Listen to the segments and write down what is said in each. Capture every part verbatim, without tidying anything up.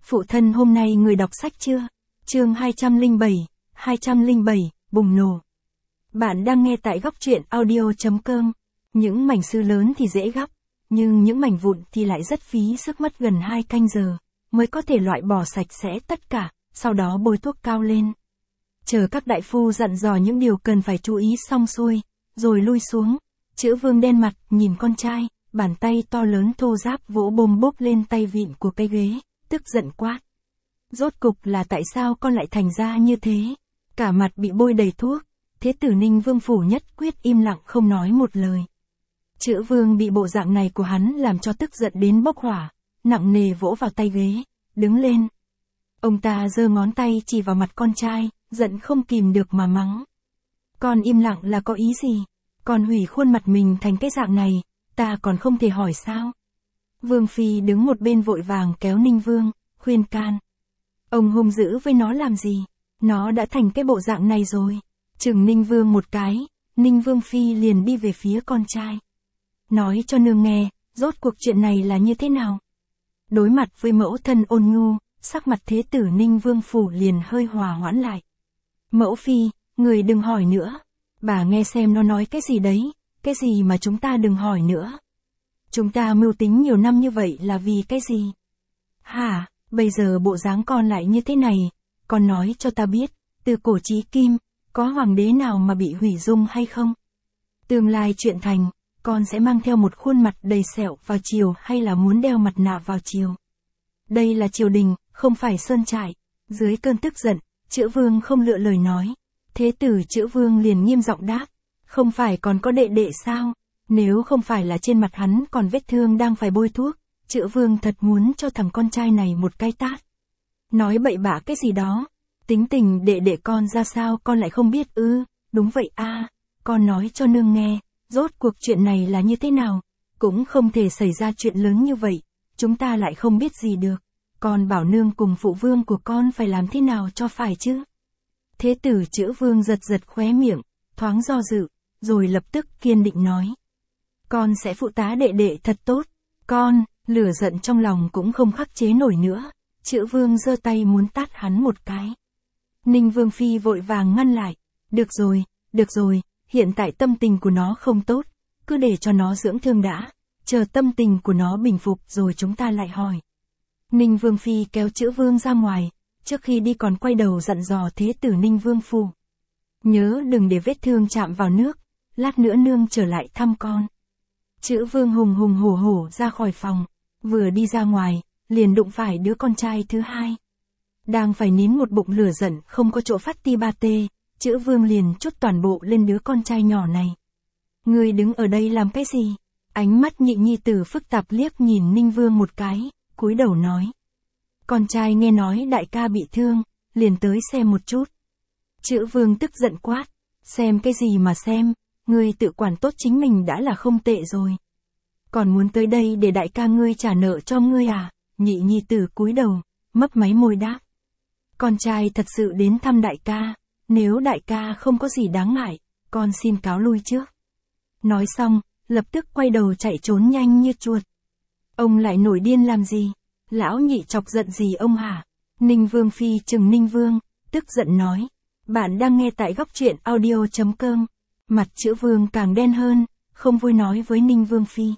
Phụ thân hôm nay người đọc sách chưa? Chương hai trăm lẻ bảy, hai trăm lẻ bảy, bùng nổ. Bạn đang nghe tại góc truyện audio chấm com. Những mảnh sứ lớn thì dễ gắp, nhưng những mảnh vụn thì lại rất phí sức, mất gần hai canh giờ mới có thể loại bỏ sạch sẽ tất cả, sau đó bôi thuốc cao lên. Chờ các đại phu dặn dò những điều cần phải chú ý xong xuôi, rồi lui xuống. Chữ Vương đen mặt nhìn con trai, bàn tay to lớn thô ráp vỗ bôm bốp lên tay vịn của cái ghế, tức giận quát. Rốt cục là tại sao con lại thành ra như thế? Cả mặt bị bôi đầy thuốc, Thế tử Ninh Vương phủ nhất quyết im lặng không nói một lời. Chữ Vương bị bộ dạng này của hắn làm cho tức giận đến bốc hỏa, nặng nề vỗ vào tay ghế, đứng lên. Ông ta giơ ngón tay chỉ vào mặt con trai, giận không kìm được mà mắng. Con im lặng là có ý gì? Con hủy khuôn mặt mình thành cái dạng này, ta còn không thể hỏi sao? Vương Phi đứng một bên vội vàng kéo Ninh Vương, khuyên can. Ông hung dữ với nó làm gì? Nó đã thành cái bộ dạng này rồi. Chừng Ninh Vương một cái, Ninh Vương Phi liền đi về phía con trai. Nói cho nương nghe, rốt cuộc chuyện này là như thế nào? Đối mặt với mẫu thân ôn nhu, sắc mặt Thế tử Ninh Vương phủ liền hơi hòa hoãn lại. Mẫu Phi, người đừng hỏi nữa. Bà nghe xem nó nói cái gì đấy, cái gì mà chúng ta đừng hỏi nữa. Chúng ta mưu tính nhiều năm như vậy là vì cái gì? Hả, bây giờ bộ dáng con lại như thế này, con nói cho ta biết, từ cổ chí kim, có hoàng đế nào mà bị hủy dung hay không? Tương lai chuyện thành, con sẽ mang theo một khuôn mặt đầy sẹo vào triều hay là muốn đeo mặt nạ vào triều? Đây là triều đình, không phải sơn trại. Dưới cơn tức giận, Chữ Vương không lựa lời nói. Thế tử Chữ Vương liền nghiêm giọng đáp, không phải còn có đệ đệ sao? Nếu không phải là trên mặt hắn còn vết thương đang phải bôi thuốc, Chữ Vương thật muốn cho thằng con trai này một cái tát. Nói bậy bạ cái gì đó, tính tình đệ đệ con ra sao con lại không biết ư? Đúng vậy a, con nói cho nương nghe, rốt cuộc chuyện này là như thế nào? Cũng không thể xảy ra chuyện lớn như vậy, chúng ta lại không biết gì được. Con bảo nương cùng phụ vương của con phải làm thế nào cho phải chứ? Thế tử Chữ Vương giật giật khóe miệng, thoáng do dự, rồi lập tức kiên định nói. Con sẽ phụ tá đệ đệ thật tốt. Con, lửa giận trong lòng cũng không khắc chế nổi nữa. Chữ Vương giơ tay muốn tát hắn một cái. Ninh Vương Phi vội vàng ngăn lại. Được rồi, được rồi, hiện tại tâm tình của nó không tốt, cứ để cho nó dưỡng thương đã, chờ tâm tình của nó bình phục rồi chúng ta lại hỏi. Ninh Vương Phi kéo Chữ Vương ra ngoài, trước khi đi còn quay đầu dặn dò Thế tử Ninh Vương phủ. Nhớ đừng để vết thương chạm vào nước, lát nữa nương trở lại thăm con. Chữ Vương hùng hùng hổ hổ ra khỏi phòng, vừa đi ra ngoài, liền đụng phải đứa con trai thứ hai. Đang phải nín một bụng lửa giận không có chỗ phát ti ba tê, Chữ Vương liền trút toàn bộ lên đứa con trai nhỏ này. Ngươi đứng ở đây làm cái gì? Ánh mắt nhị nhi tử phức tạp liếc nhìn Ninh Vương một cái, cúi đầu nói. Con trai nghe nói đại ca bị thương, liền tới xem một chút. Chữ Vương tức giận quát, xem cái gì mà xem, ngươi tự quản tốt chính mình đã là không tệ rồi. Còn muốn tới đây để đại ca ngươi trả nợ cho ngươi à? Nhị nhi tử cúi đầu, mấp máy môi đáp. Con trai thật sự đến thăm đại ca, nếu đại ca không có gì đáng ngại, con xin cáo lui trước. Nói xong, lập tức quay đầu chạy trốn nhanh như chuột. Ông lại nổi điên làm gì? Lão nhị chọc giận gì ông hả? Ninh Vương Phi chừng Ninh Vương, tức giận nói. Bạn đang nghe tại góc truyện audio chấm com. Mặt Chữ Vương càng đen hơn, không vui nói với Ninh Vương Phi.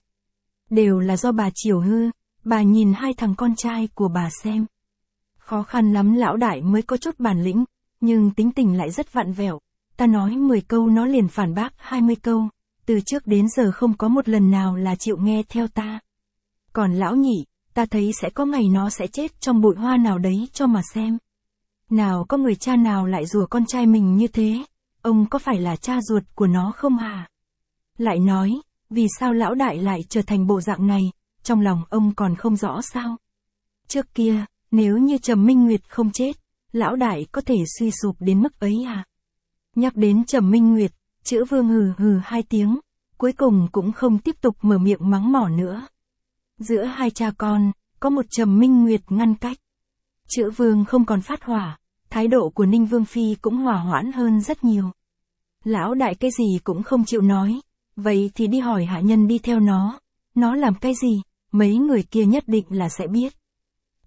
Đều là do bà chiều hư, bà nhìn hai thằng con trai của bà xem. Khó khăn lắm lão đại mới có chút bản lĩnh, nhưng tính tình lại rất vặn vẹo. Ta nói mười câu nó liền phản bác hai mươi câu, từ trước đến giờ không có một lần nào là chịu nghe theo ta. Còn lão nhị, ta thấy sẽ có ngày nó sẽ chết trong bụi hoa nào đấy cho mà xem. Nào có người cha nào lại rủa con trai mình như thế, ông có phải là cha ruột của nó không hả? Lại nói, vì sao lão đại lại trở thành bộ dạng này, trong lòng ông còn không rõ sao? Trước kia, nếu như Trầm Minh Nguyệt không chết, lão đại có thể suy sụp đến mức ấy à? Nhắc đến Trầm Minh Nguyệt, Chữ Vương hừ hừ hai tiếng, cuối cùng cũng không tiếp tục mở miệng mắng mỏ nữa. Giữa hai cha con, có một Trầm Minh Nguyệt ngăn cách. Chữ Vương không còn phát hỏa, thái độ của Ninh Vương Phi cũng hòa hoãn hơn rất nhiều. Lão đại cái gì cũng không chịu nói, vậy thì đi hỏi hạ nhân đi theo nó, nó làm cái gì, mấy người kia nhất định là sẽ biết.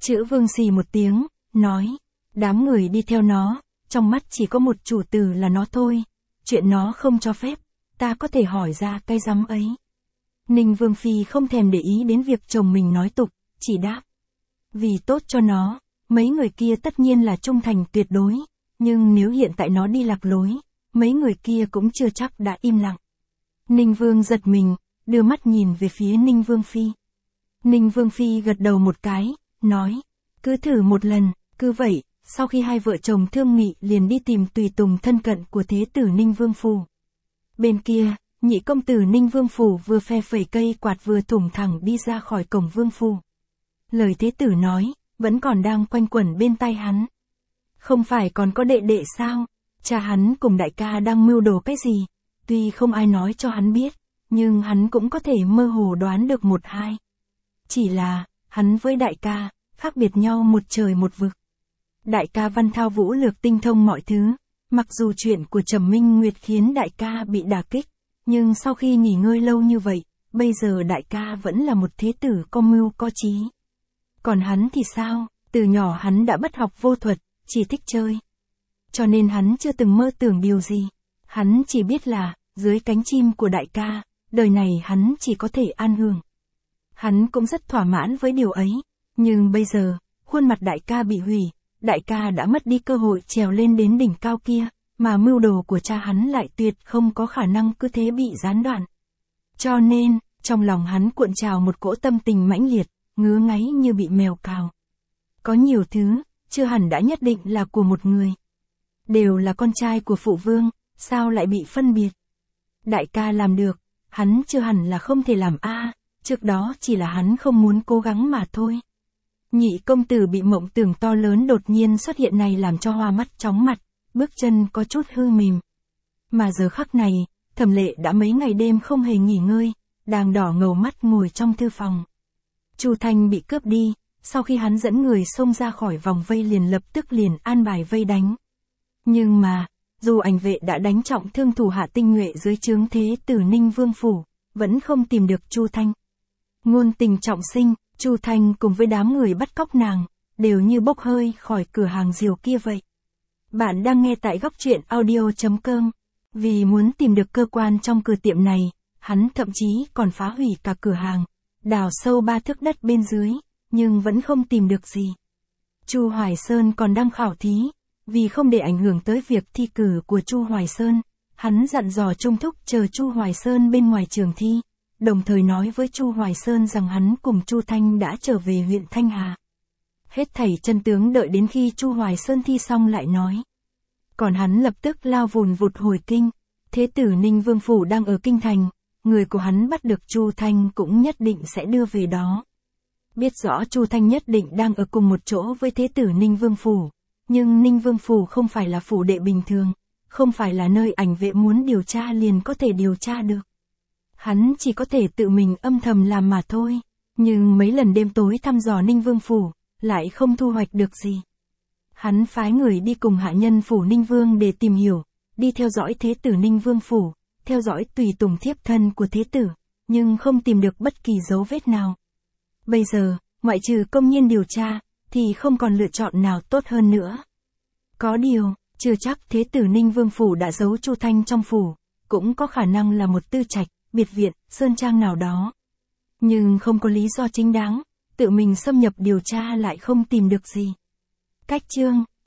Chữ Vương xì một tiếng, nói, đám người đi theo nó, trong mắt chỉ có một chủ tử là nó thôi, chuyện nó không cho phép, ta có thể hỏi ra cái rắm ấy. Ninh Vương Phi không thèm để ý đến việc chồng mình nói tục, chỉ đáp. Vì tốt cho nó, mấy người kia tất nhiên là trung thành tuyệt đối, nhưng nếu hiện tại nó đi lạc lối, mấy người kia cũng chưa chắc đã im lặng. Ninh Vương giật mình, đưa mắt nhìn về phía Ninh Vương Phi. Ninh Vương Phi gật đầu một cái, nói, cứ thử một lần, cứ vậy, sau khi hai vợ chồng thương nghị liền đi tìm tùy tùng thân cận của thế tử Ninh Vương Phủ. Bên kia, nhị công tử Ninh Vương Phủ vừa phe phẩy cây quạt vừa thủng thẳng đi ra khỏi cổng Vương Phủ. Lời thế tử nói, vẫn còn đang quanh quẩn bên tai hắn. Không phải còn có đệ đệ sao? Cha hắn cùng đại ca đang mưu đồ cái gì? Tuy không ai nói cho hắn biết, nhưng hắn cũng có thể mơ hồ đoán được một hai. Chỉ là, hắn với đại ca, khác biệt nhau một trời một vực. Đại ca văn thao vũ lược tinh thông mọi thứ, mặc dù chuyện của Trầm Minh Nguyệt khiến đại ca bị đả kích, nhưng sau khi nghỉ ngơi lâu như vậy, bây giờ đại ca vẫn là một thế tử có mưu có trí. Còn hắn thì sao? Từ nhỏ hắn đã bất học vô thuật, chỉ thích chơi. Cho nên hắn chưa từng mơ tưởng điều gì. Hắn chỉ biết là, dưới cánh chim của đại ca, đời này hắn chỉ có thể an hưởng. Hắn cũng rất thỏa mãn với điều ấy. Nhưng bây giờ, khuôn mặt đại ca bị hủy, đại ca đã mất đi cơ hội trèo lên đến đỉnh cao kia, mà mưu đồ của cha hắn lại tuyệt không có khả năng cứ thế bị gián đoạn. Cho nên, trong lòng hắn cuộn trào một cỗ tâm tình mãnh liệt, ngứa ngáy như bị mèo cào. Có nhiều thứ, chưa hẳn đã nhất định là của một người. Đều là con trai của phụ vương, sao lại bị phân biệt? Đại ca làm được, hắn chưa hẳn là không thể làm a, trước đó chỉ là hắn không muốn cố gắng mà thôi. Nhị công tử bị mộng tưởng to lớn đột nhiên xuất hiện này làm cho hoa mắt chóng mặt, bước chân có chút hư mềm. Mà giờ khắc này, Thẩm Lệ đã mấy ngày đêm không hề nghỉ ngơi, đang đỏ ngầu mắt ngồi trong thư phòng. Chu Thanh bị cướp đi, sau khi hắn dẫn người xông ra khỏi vòng vây liền lập tức liền an bài vây đánh. Nhưng mà, dù ảnh vệ đã đánh trọng thương thủ hạ tinh nhuệ dưới trướng thế tử Ninh Vương Phủ, vẫn không tìm được Chu Thanh. Ngôn tình trọng sinh, Chu Thanh cùng với đám người bắt cóc nàng, đều như bốc hơi khỏi cửa hàng diều kia vậy. Bạn đang nghe tại góc truyện audio chấm com. Vì muốn tìm được cơ quan trong cửa tiệm này, hắn thậm chí còn phá hủy cả cửa hàng, đào sâu ba thước đất bên dưới, nhưng vẫn không tìm được gì. Chu Hoài Sơn còn đang khảo thí, vì không để ảnh hưởng tới việc thi cử của Chu Hoài Sơn, hắn dặn dò Trung Thúc chờ Chu Hoài Sơn bên ngoài trường thi, đồng thời nói với Chu Hoài Sơn rằng hắn cùng Chu Thanh đã trở về huyện Thanh Hà. Hết thảy chân tướng đợi đến khi Chu Hoài Sơn thi xong lại nói. Còn hắn lập tức lao vùn vụt hồi kinh, thế tử Ninh Vương Phủ đang ở kinh thành, người của hắn bắt được Chu Thanh cũng nhất định sẽ đưa về đó. Biết rõ Chu Thanh nhất định đang ở cùng một chỗ với thế tử Ninh Vương Phủ, nhưng Ninh Vương Phủ không phải là phủ đệ bình thường, không phải là nơi ảnh vệ muốn điều tra liền có thể điều tra được. Hắn chỉ có thể tự mình âm thầm làm mà thôi, nhưng mấy lần đêm tối thăm dò Ninh Vương Phủ, lại không thu hoạch được gì. Hắn phái người đi cùng hạ nhân phủ Ninh Vương để tìm hiểu, đi theo dõi thế tử Ninh Vương Phủ, theo dõi tùy tùng thiếp thân của thế tử, nhưng không tìm được bất kỳ dấu vết nào. Bây giờ, ngoại trừ công nhiên điều tra, thì không còn lựa chọn nào tốt hơn nữa. Có điều, chưa chắc thế tử Ninh Vương Phủ đã giấu Chu Thanh trong phủ, cũng có khả năng là một tư trạch, biệt viện, sơn trang nào đó. Nhưng không có lý do chính đáng, tự mình xâm nhập điều tra lại không tìm được gì. Cách chương